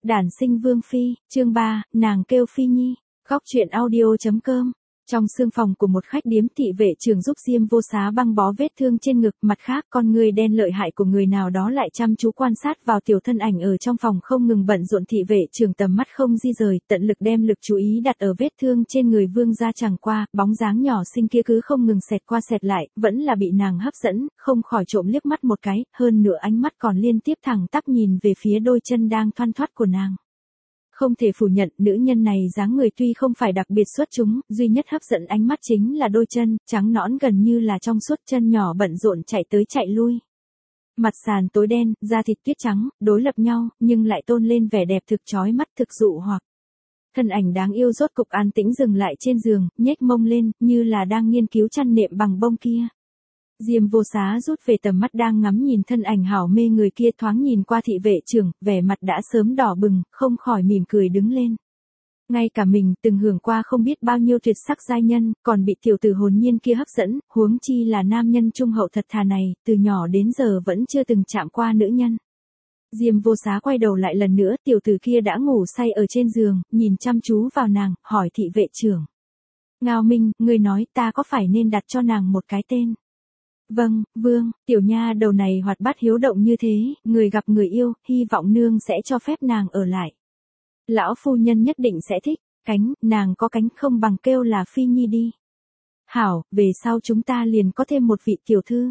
Đản sinh Vương Phi, chương 3, nàng kêu Phi Nhi, góc truyện audio.com. Trong sương phòng của một khách điếm, thị vệ trưởng giúp Diêm Vô Xá băng bó vết thương trên ngực, mặt khác con người đen lợi hại của người nào đó lại chăm chú quan sát vào tiểu thân ảnh ở trong phòng không ngừng bận rộn. Thị vệ trưởng tầm mắt không di rời, tận lực đem lực chú ý đặt ở vết thương trên người Vương gia, chẳng qua, bóng dáng nhỏ xinh kia cứ không ngừng xẹt qua xẹt lại, vẫn là bị nàng hấp dẫn, không khỏi trộm liếc mắt một cái, hơn nữa ánh mắt còn liên tiếp thẳng tắp nhìn về phía đôi chân đang thoăn thoắt của nàng. Không thể phủ nhận, nữ nhân này dáng người tuy không phải đặc biệt xuất chúng, duy nhất hấp dẫn ánh mắt chính là đôi chân, trắng nõn gần như là trong suốt, chân nhỏ bận rộn chạy tới chạy lui. Mặt sàn tối đen, da thịt tuyết trắng, đối lập nhau, nhưng lại tôn lên vẻ đẹp thực chói mắt, thực dụ hoặc. Thân ảnh đáng yêu rốt cục an tĩnh dừng lại trên giường, nhếch mông lên, như là đang nghiên cứu chăn nệm bằng bông kia. Diêm Vô Xá rút về tầm mắt đang ngắm nhìn thân ảnh hảo mê người kia, thoáng nhìn qua thị vệ trưởng, vẻ mặt đã sớm đỏ bừng, không khỏi mỉm cười đứng lên. Ngay cả mình từng hưởng qua không biết bao nhiêu tuyệt sắc giai nhân, còn bị tiểu tử hồn nhiên kia hấp dẫn, huống chi là nam nhân trung hậu thật thà này, từ nhỏ đến giờ vẫn chưa từng chạm qua nữ nhân. Diêm Vô Xá quay đầu lại lần nữa, tiểu tử kia đã ngủ say ở trên giường, nhìn chăm chú vào nàng, hỏi thị vệ trưởng. Ngao Minh, ngươi nói ta có phải nên đặt cho nàng một cái tên? Vâng, vương, tiểu nha đầu này hoạt bát hiếu động như thế, người gặp người yêu, hy vọng nương sẽ cho phép nàng ở lại. Lão phu nhân nhất định sẽ thích, nàng có cánh không bằng kêu là Phi Nhi đi. Hảo, về sau chúng ta liền có thêm một vị tiểu thư.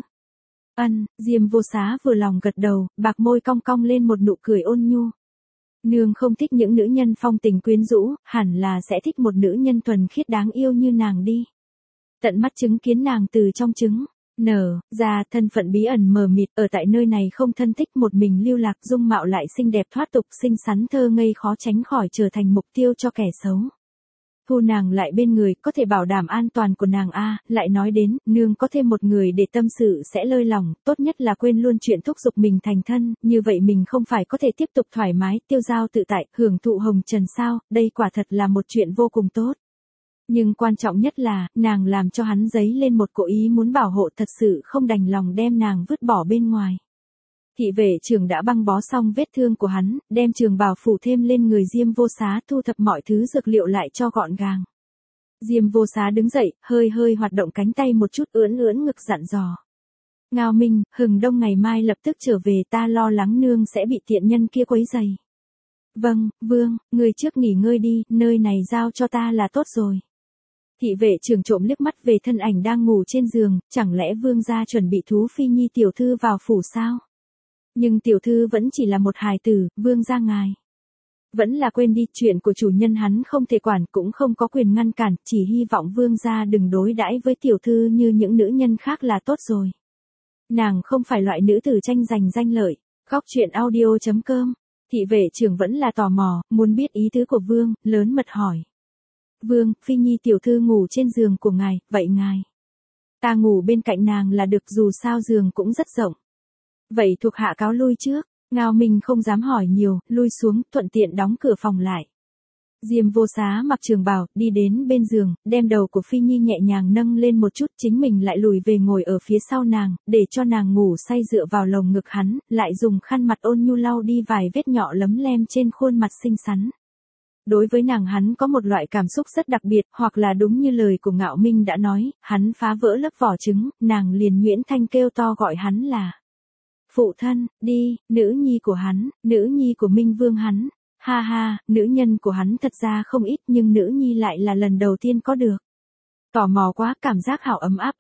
Diêm Vô Xá vừa lòng gật đầu, bạc môi cong cong lên một nụ cười ôn nhu. Nương không thích những nữ nhân phong tình quyến rũ, hẳn là sẽ thích một nữ nhân thuần khiết đáng yêu như nàng đi. Tận mắt chứng kiến nàng từ trong trứng nở ra, thân phận bí ẩn mờ mịt, ở tại nơi này không thân thích, một mình lưu lạc, dung mạo lại xinh đẹp thoát tục, xinh xắn thơ ngây, khó tránh khỏi trở thành mục tiêu cho kẻ xấu. Thu nàng lại bên người, có thể bảo đảm an toàn của nàng lại nói đến, nương có thêm một người để tâm sự sẽ lơi lòng, tốt nhất là quên luôn chuyện thúc giục mình thành thân, như vậy mình không phải có thể tiếp tục thoải mái, tiêu dao tự tại, hưởng thụ hồng trần sao, đây quả thật là một chuyện vô cùng tốt. Nhưng quan trọng nhất là, nàng làm cho hắn dấy lên một cố ý muốn bảo hộ, thật sự không đành lòng đem nàng vứt bỏ bên ngoài. Thị vệ trưởng đã băng bó xong vết thương của hắn, đem trường bào phủ thêm lên người Diêm Vô Xá, thu thập mọi thứ dược liệu lại cho gọn gàng. Diêm Vô Xá đứng dậy, hơi hoạt động cánh tay một chút, ưỡn ngực dặn dò. Ngao Minh, Hừng Đông ngày mai lập tức trở về, ta lo lắng nương sẽ bị tiện nhân kia quấy rầy. Vâng, vương, người trước nghỉ ngơi đi, nơi này giao cho ta là tốt rồi. Thị vệ trưởng trộm liếc mắt về thân ảnh đang ngủ trên giường, chẳng lẽ vương gia chuẩn bị thú Phi Nhi tiểu thư vào phủ sao? Nhưng tiểu thư vẫn chỉ là một hài tử, vương gia ngài. Vẫn là quên đi, chuyện của chủ nhân hắn không thể quản, cũng không có quyền ngăn cản, chỉ hy vọng vương gia đừng đối đãi với tiểu thư như những nữ nhân khác là tốt rồi. Nàng không phải loại nữ tử tranh giành danh lợi. Góc truyện audio.com. Thị vệ trưởng vẫn là tò mò, muốn biết ý tứ của vương, lớn mật hỏi. Vương, Phi Nhi tiểu thư ngủ trên giường của ngài, vậy ngài? Ta ngủ bên cạnh nàng là được, dù sao giường cũng rất rộng. Vậy thuộc hạ cáo lui trước. Ngao Minh không dám hỏi nhiều, lui xuống, thuận tiện đóng cửa phòng lại. Diêm Vô Xá mặc trường bào, đi đến bên giường, đem đầu của Phi Nhi nhẹ nhàng nâng lên một chút, chính mình lại lùi về ngồi ở phía sau nàng, để cho nàng ngủ say dựa vào lồng ngực hắn, lại dùng khăn mặt ôn nhu lau đi vài vết nhỏ lấm lem trên khuôn mặt xinh xắn. Đối với nàng hắn có một loại cảm xúc rất đặc biệt, hoặc là đúng như lời của Ngạo Minh đã nói, hắn phá vỡ lớp vỏ trứng, nàng liền nhuyễn thanh kêu to gọi hắn là phụ thân, đi, nữ nhi của hắn, nữ nhi của Minh Vương hắn. Ha ha, nữ nhân của hắn thật ra không ít, nhưng nữ nhi lại là lần đầu tiên có được. Tò mò quá, cảm giác hảo ấm áp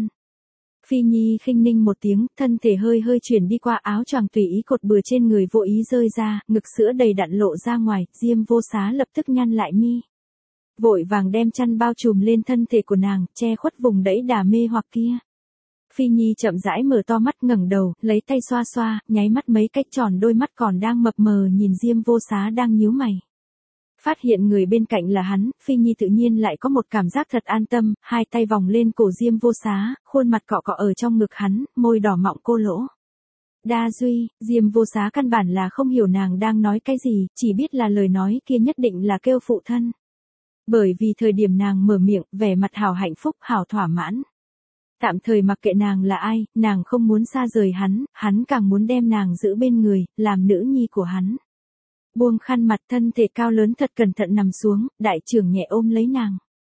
Phi Nhi khinh ninh một tiếng, thân thể hơi chuyển đi qua áo choàng tùy ý cột bừa trên người vô ý rơi ra, ngực sữa đầy đặn lộ ra ngoài, Diêm Vô Xá lập tức nhăn lại mi. Vội vàng đem chăn bao trùm lên thân thể của nàng, che khuất vùng đẫy đà mê hoặc kia. Phi Nhi chậm rãi mở to mắt, ngẩng đầu, lấy tay xoa, nháy mắt mấy cách tròn đôi mắt còn đang mập mờ nhìn Diêm Vô Xá đang nhíu mày. Phát hiện người bên cạnh là hắn, Phi Nhi tự nhiên lại có một cảm giác thật an tâm, hai tay vòng lên cổ Diêm Vô Xá, khuôn mặt cọ ở trong ngực hắn, môi đỏ mọng cô lỗ. Đa Duy, Diêm Vô Xá căn bản là không hiểu nàng đang nói cái gì, chỉ biết là lời nói kia nhất định là kêu phụ thân. Bởi vì thời điểm nàng mở miệng, vẻ mặt hảo hạnh phúc, hảo thỏa mãn. Tạm thời mặc kệ nàng là ai, nàng không muốn xa rời hắn càng muốn đem nàng giữ bên người, làm nữ nhi của hắn. buông khăn mặt, thân thể cao lớn thật cẩn thận nằm xuống, đại trưởng nhẹ ôm lấy nàng.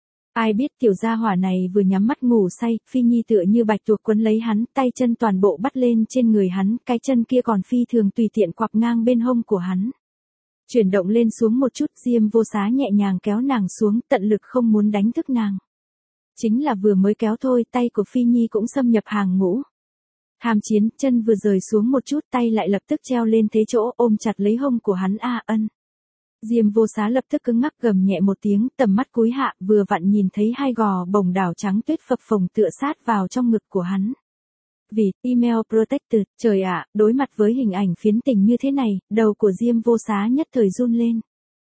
Ai biết tiểu gia hỏa này vừa nhắm mắt ngủ say, Phi Nhi tựa như bạch tuộc quấn lấy hắn, tay chân toàn bộ bắt lên trên người hắn, cái chân kia còn phi thường tùy tiện quặp ngang bên hông của hắn. Chuyển động lên xuống một chút, Diêm Vô Xá nhẹ nhàng kéo nàng xuống, tận lực không muốn đánh thức nàng. Chính là vừa mới kéo thôi, tay của Phi Nhi cũng xâm nhập hàng ngũ. Hàm chiến, chân vừa rời xuống một chút, tay lại lập tức treo lên thế chỗ, ôm chặt lấy hông của hắn. Ân. Diêm Vô Xá lập tức cứng ngắc, gầm nhẹ một tiếng, tầm mắt cúi hạ, vừa vặn nhìn thấy hai gò bồng đảo trắng tuyết phập phồng tựa sát vào trong ngực của hắn. Vì email protected, trời ạ, đối mặt với hình ảnh phiến tình như thế này, đầu của Diêm Vô Xá nhất thời run lên.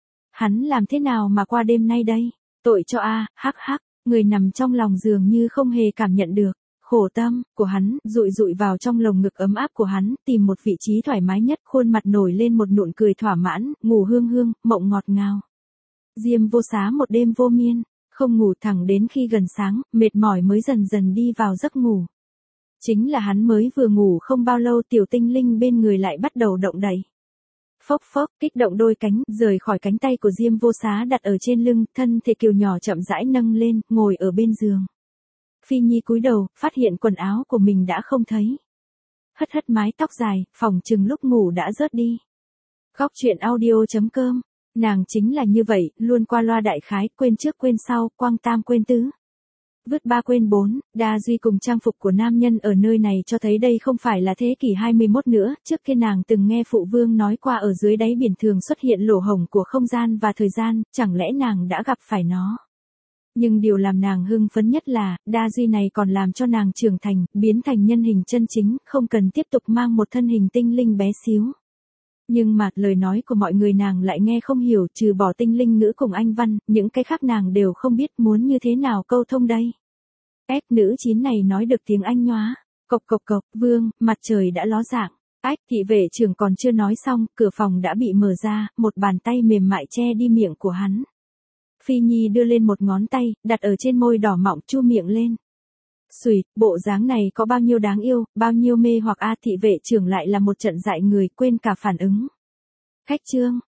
Hắn làm thế nào mà qua đêm nay đây? Tội cho hắc hắc, người nằm trong lòng giường như không hề cảm nhận được. Khổ tâm của hắn, dụi dụi vào trong lồng ngực ấm áp của hắn, tìm một vị trí thoải mái nhất, khuôn mặt nổi lên một nụ cười thỏa mãn, ngủ hương hương, mộng ngọt ngào. Diêm Vô Xá một đêm vô miên, không ngủ thẳng đến khi gần sáng, mệt mỏi mới dần dần đi vào giấc ngủ. Chính là hắn mới vừa ngủ không bao lâu, tiểu tinh linh bên người lại bắt đầu động đậy. Phốc phốc, kích động đôi cánh, rời khỏi cánh tay của Diêm Vô Xá đặt ở trên lưng, thân thể kiều nhỏ chậm rãi nâng lên, ngồi ở bên giường. Phi Nhi cúi đầu, phát hiện quần áo của mình đã không thấy. Hất hất mái tóc dài, phỏng chừng lúc ngủ đã rớt đi. Góc truyện audio.com, nàng chính là như vậy, luôn qua loa đại khái, quên trước quên sau, quang tam quên tứ. Vứt ba quên bốn, đa duy cùng trang phục của nam nhân ở nơi này cho thấy đây không phải là thế kỷ 21 nữa, trước kia nàng từng nghe phụ vương nói qua ở dưới đáy biển thường xuất hiện lỗ hổng của không gian và thời gian, chẳng lẽ nàng đã gặp phải nó. Nhưng điều làm nàng hưng phấn nhất là, đa duy này còn làm cho nàng trưởng thành, biến thành nhân hình chân chính, không cần tiếp tục mang một thân hình tinh linh bé xíu. Nhưng mà, lời nói của mọi người nàng lại nghe không hiểu, trừ bỏ tinh linh ngữ cùng Anh văn, những cái khác nàng đều không biết muốn như thế nào câu thông đây. Ếch nữ chín này nói được tiếng Anh nhóa. Cộc cộc cộc, vương, mặt trời đã ló dạng. Ách, thị vệ trưởng còn chưa nói xong, cửa phòng đã bị mở ra, một bàn tay mềm mại che đi miệng của hắn. Phi Nhi đưa lên một ngón tay, đặt ở trên môi đỏ mọng, chu miệng lên. Xùi, bộ dáng này có bao nhiêu đáng yêu, bao nhiêu mê hoặc thị vệ trưởng lại là một trận dại người, quên cả phản ứng. Khách trương,